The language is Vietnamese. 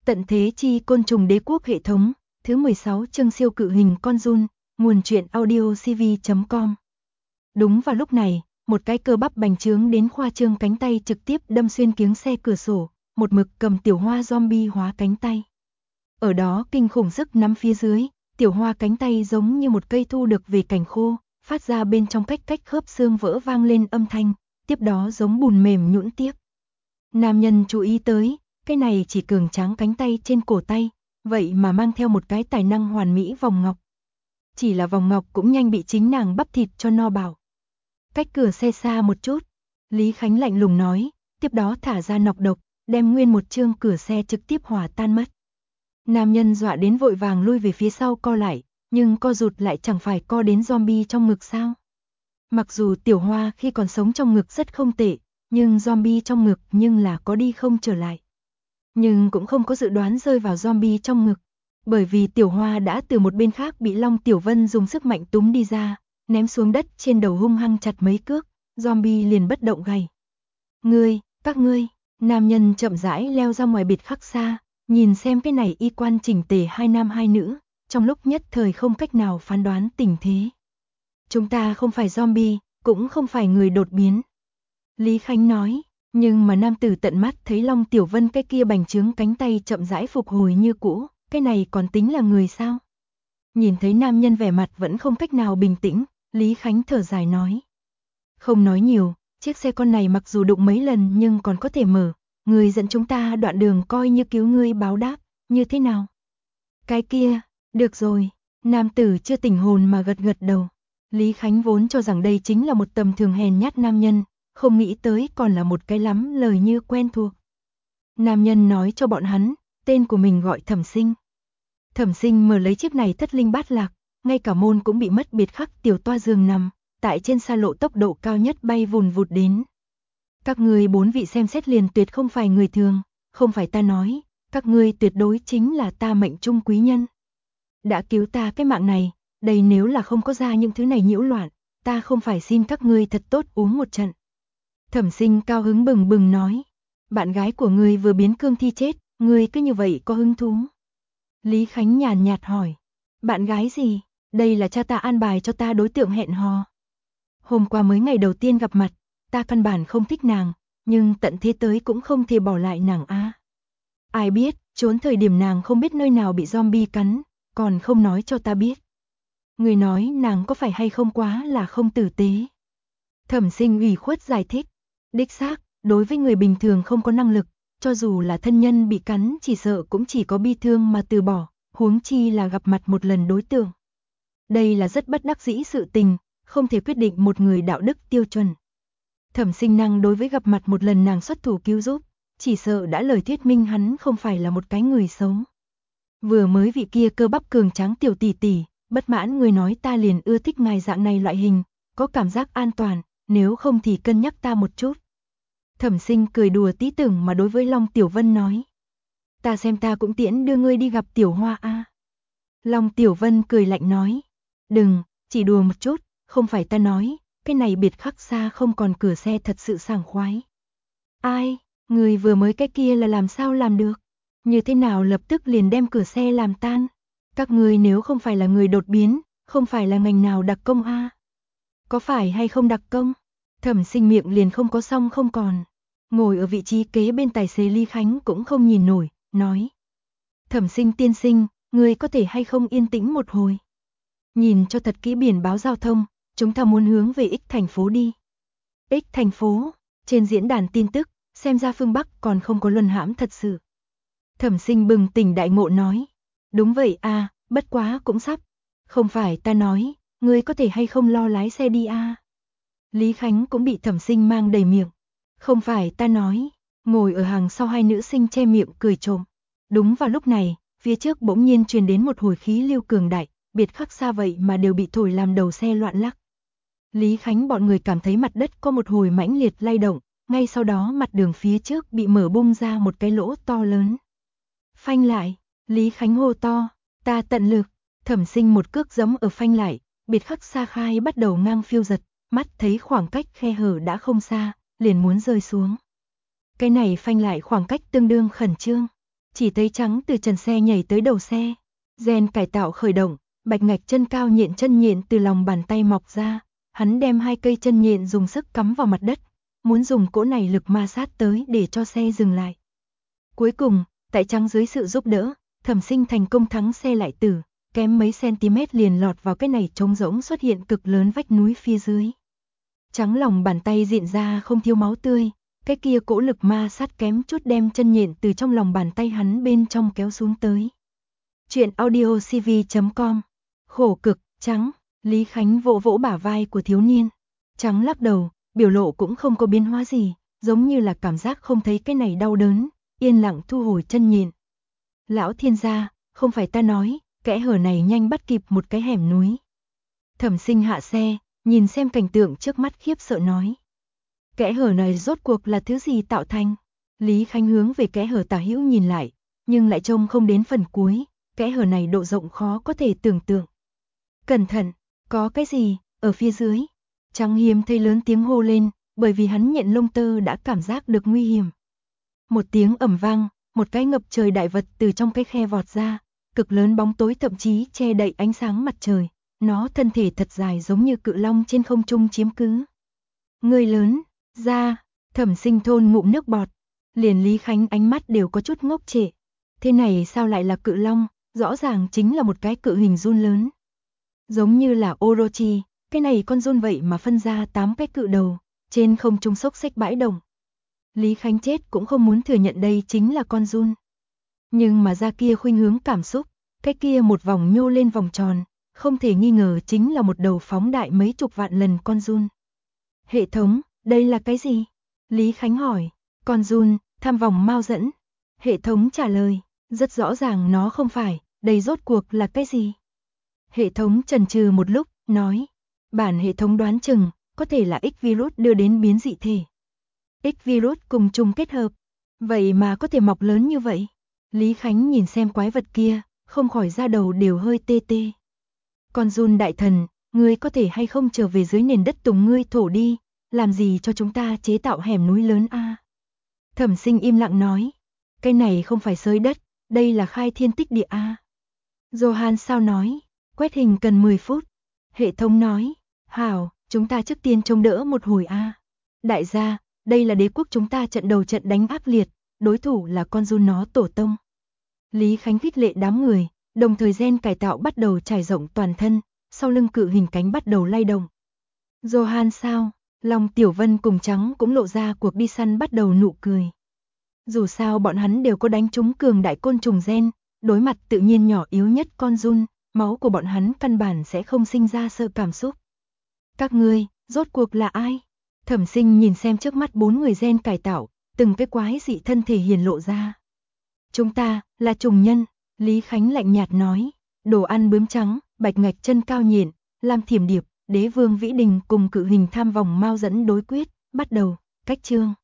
Tận thế chi côn trùng đế quốc hệ thống, thứ 16 chương siêu cự hình con giun, nguồn truyện audio cv.com. Đúng vào lúc này, một cái cơ bắp bành trướng đến khoa trương cánh tay trực tiếp đâm xuyên kiếng xe cửa sổ, một mực cầm tiểu hoa zombie hóa cánh tay. Ở đó kinh khủng sức nắm phía dưới, tiểu hoa cánh tay giống như một cây thu được về cành khô, phát ra bên trong cách khớp xương vỡ vang lên âm thanh, tiếp đó giống bùn mềm nhũn tiếp. Nam nhân chú ý tới, cái này chỉ cường tráng cánh tay trên cổ tay, vậy mà mang theo một cái tài năng hoàn mỹ vòng ngọc. Chỉ là vòng ngọc cũng nhanh bị chính nàng bắp thịt cho no bảo. Cách cửa xe xa một chút, Lý Khánh lạnh lùng nói, tiếp đó thả ra nọc độc, đem nguyên một chương cửa xe trực tiếp hòa tan mất. Nam nhân dọa đến vội vàng lui về phía sau co lại, nhưng co rụt lại chẳng phải co đến zombie trong ngực sao. Mặc dù tiểu hoa khi còn sống trong ngực rất không tệ, nhưng zombie trong ngực nhưng là có đi không trở lại. Nhưng cũng không có dự đoán rơi vào zombie trong ngực, bởi vì tiểu hoa đã từ một bên khác bị Long Tiểu Vân dùng sức mạnh túm đi ra, ném xuống đất trên đầu hung hăng chặt mấy cước, zombie liền bất động gầy. Các ngươi, nam nhân chậm rãi leo ra ngoài biệt khắc xa, nhìn xem cái này y quan chỉnh tề hai nam hai nữ, trong lúc nhất thời không cách nào phán đoán tình thế. Chúng ta không phải zombie, cũng không phải người đột biến. Lý Khánh nói, nhưng mà nam tử tận mắt thấy Long Tiểu Vân cái kia bành trướng cánh tay chậm rãi phục hồi như cũ, cái này còn tính là người sao? Nhìn thấy nam nhân vẻ mặt vẫn không cách nào bình tĩnh, Lý Khánh thở dài nói. Không nói nhiều, chiếc xe con này mặc dù đụng mấy lần nhưng còn có thể mở, người dẫn chúng ta đoạn đường coi như cứu ngươi báo đáp, như thế nào? Cái kia, được rồi, nam tử chưa tỉnh hồn mà gật gật đầu. Lý Khánh vốn cho rằng đây chính là một tầm thường hèn nhát nam nhân, không nghĩ tới còn là một cái lắm lời như quen thuộc. Nam nhân nói cho bọn hắn, tên của mình gọi Thẩm Sinh. Thẩm Sinh mở lấy chiếc này thất linh bát lạc, ngay cả môn cũng bị mất biệt khắc tiểu toa giường nằm, tại trên xa lộ tốc độ cao nhất bay vùn vụt đến. Các ngươi bốn vị xem xét liền tuyệt không phải người thường, không phải ta nói, các ngươi tuyệt đối chính là ta mệnh trung quý nhân. Đã cứu ta cái mạng này, đây nếu là không có ra những thứ này nhiễu loạn, ta không phải xin các ngươi thật tốt uống một trận. Thẩm Sinh cao hứng bừng bừng nói, bạn gái của ngươi vừa biến cương thi chết, ngươi cứ như vậy có hứng thú. Lý Khánh nhàn nhạt hỏi, bạn gái gì? Đây là cha ta an bài cho ta đối tượng hẹn hò. Hôm qua mới ngày đầu tiên gặp mặt, ta căn bản không thích nàng, nhưng tận thế tới cũng không thể bỏ lại nàng a. Ai biết, trốn thời điểm nàng không biết nơi nào bị zombie cắn, còn không nói cho ta biết. Người nói nàng có phải hay không quá là không tử tế. Thẩm Sinh ủy khuất giải thích, đích xác, đối với người bình thường không có năng lực, cho dù là thân nhân bị cắn chỉ sợ cũng chỉ có bi thương mà từ bỏ, huống chi là gặp mặt một lần đối tượng. Đây là rất bất đắc dĩ sự tình, không thể quyết định một người đạo đức tiêu chuẩn. Thẩm Sinh năng đối với gặp mặt một lần nàng xuất thủ cứu giúp, chỉ sợ đã lời thuyết minh hắn không phải là một cái người xấu. Vừa mới vị kia cơ bắp cường tráng tiểu tỷ tỷ, bất mãn người nói ta liền ưa thích ngài dạng này loại hình, có cảm giác an toàn, nếu không thì cân nhắc ta một chút. Thẩm Sinh cười đùa tí tưởng mà đối với Long Tiểu Vân nói. Ta xem ta cũng tiễn đưa ngươi đi gặp Tiểu Hoa a. Long Tiểu Vân cười lạnh nói. Đừng, chỉ đùa một chút, không phải ta nói, cái này biệt khắc xa không còn cửa xe thật sự sảng khoái. Ai, người vừa mới cái kia là làm sao làm được? Như thế nào lập tức liền đem cửa xe làm tan? Các ngươi nếu không phải là người đột biến, không phải là ngành nào đặc công a? Có phải hay không đặc công? Thẩm Sinh miệng liền không có xong không còn. Ngồi ở vị trí kế bên tài xế Lý Khánh cũng không nhìn nổi, nói. Thẩm Sinh tiên sinh, ngươi có thể hay không yên tĩnh một hồi? Nhìn cho thật kỹ biển báo giao thông, chúng ta muốn hướng về X thành phố đi. X thành phố, trên diễn đàn tin tức, xem ra phương Bắc còn không có luân hãm thật sự. Thẩm Sinh bừng tỉnh đại ngộ nói. Đúng vậy a, bất quá cũng sắp. Không phải ta nói, ngươi có thể hay không lo lái xe đi a? Lý Khánh cũng bị Thẩm Sinh mang đầy miệng. Không phải ta nói, ngồi ở hàng sau hai nữ sinh che miệng cười trộm. Đúng vào lúc này, phía trước bỗng nhiên truyền đến một hồi khí lưu cường đại, biệt khắc xa vậy mà đều bị thổi làm đầu xe loạn lắc. Lý Khánh bọn người cảm thấy mặt đất có một hồi mãnh liệt lay động, ngay sau đó mặt đường phía trước bị mở bung ra một cái lỗ to lớn. Phanh lại, Lý Khánh hô to, ta tận lực. Thẩm Sinh một cước giẫm ở phanh lại, biệt khắc xa khai bắt đầu ngang phiêu giật, mắt thấy khoảng cách khe hở đã không xa, liền muốn rơi xuống. Cái này phanh lại khoảng cách tương đương khẩn trương. Chỉ thấy trắng từ trần xe nhảy tới đầu xe. Gen cải tạo khởi động, bạch ngạch chân cao nhện chân nhện từ lòng bàn tay mọc ra. Hắn đem 2 cây chân nhện dùng sức cắm vào mặt đất, muốn dùng cỗ này lực ma sát tới để cho xe dừng lại. Cuối cùng, tại trắng dưới sự giúp đỡ, Thẩm Sinh thành công thắng xe lại tử, kém mấy cm liền lọt vào cái này trống rỗng xuất hiện cực lớn vách núi phía dưới. Trắng lòng bàn tay diện ra không thiếu máu tươi, cái kia cỗ lực ma sát kém chút đem chân nhện từ trong lòng bàn tay hắn bên trong kéo xuống tới. Chuyện audiocv.com. Khổ cực, Trắng. Lý Khánh vỗ vỗ bả vai của thiếu niên. Trắng lắc đầu, biểu lộ cũng không có biến hóa gì, giống như là cảm giác không thấy cái này đau đớn, yên lặng thu hồi chân nhện. Lão thiên gia, không phải ta nói, kẽ hở này nhanh bắt kịp một cái hẻm núi. Thẩm Sinh hạ xe, nhìn xem cảnh tượng trước mắt khiếp sợ nói. Kẽ hở này rốt cuộc là thứ gì tạo thành? Lý Khánh hướng về kẽ hở tả hữu nhìn lại, nhưng lại trông không đến phần cuối, kẽ hở này độ rộng khó có thể tưởng tượng. Cẩn thận, có cái gì, ở phía dưới? Trắng hiếm thấy lớn tiếng hô lên, bởi vì hắn nhện lông tơ đã cảm giác được nguy hiểm. Một tiếng ầm vang, một cái ngập trời đại vật từ trong cái khe vọt ra, cực lớn bóng tối thậm chí che đậy ánh sáng mặt trời, nó thân thể thật dài giống như cự long trên không trung chiếm cứ. Người lớn, ra, Thẩm Sinh thôn ngụm nước bọt, liền Lý Khánh ánh mắt đều có chút ngốc trệ. Thế này sao lại là cự long, rõ ràng chính là một cái cự hình giun lớn. Giống như là Orochi, cái này con giun vậy mà phân ra 8 cái cự đầu, trên không trung xốc xếch bãi động. Lý Khánh chết cũng không muốn thừa nhận đây chính là con giun. Nhưng mà ra kia khuynh hướng cảm xúc, cái kia một vòng nhô lên vòng tròn, không thể nghi ngờ chính là một đầu phóng đại mấy chục vạn lần con giun. Hệ thống, đây là cái gì? Lý Khánh hỏi. Con giun, tham vòng mao dẫn. Hệ thống trả lời, rất rõ ràng nó không phải, đây rốt cuộc là cái gì? Hệ thống chần chừ một lúc, nói. Bản hệ thống đoán chừng, có thể là X virus đưa đến biến dị thể. X virus cùng trùng kết hợp, vậy mà có thể mọc lớn như vậy. Lý Khánh nhìn xem quái vật kia, không khỏi da đầu đều hơi tê tê. Con giun đại thần, ngươi có thể hay không trở về dưới nền đất tùng ngươi thổ đi, làm gì cho chúng ta chế tạo hẻm núi lớn a? Thẩm Sinh im lặng nói, cái này không phải xới đất, đây là khai thiên tích địa a. Johan sao nói, quét hình cần 10 phút. Hệ thống nói, hảo, chúng ta trước tiên trông đỡ một hồi a. Đại gia, đây là đế quốc chúng ta trận đầu trận đánh ác liệt, đối thủ là con giun nó tổ tông. Lý Khánh khích lệ đám người, đồng thời gen cải tạo bắt đầu trải rộng toàn thân, sau lưng cự hình cánh bắt đầu lay động. Johan sao? Long Tiểu Vân cùng Trắng cũng lộ ra cuộc đi săn bắt đầu nụ cười. Dù sao bọn hắn đều có đánh trúng cường đại côn trùng gen, đối mặt tự nhiên nhỏ yếu nhất con giun, máu của bọn hắn căn bản sẽ không sinh ra sợ cảm xúc. Các ngươi, rốt cuộc là ai? Thẩm Sinh nhìn xem trước mắt 4 người gen cải tạo, từng cái quái dị thân thể hiển lộ ra. Chúng ta, là trùng nhân, Lý Khánh lạnh nhạt nói, đồ ăn bướm trắng, bạch ngạch chân cao nhện, lam thiểm điệp, đế vương vĩ đình cùng cự hình tham vòng mao dẫn đối quyết, bắt đầu, cách chương.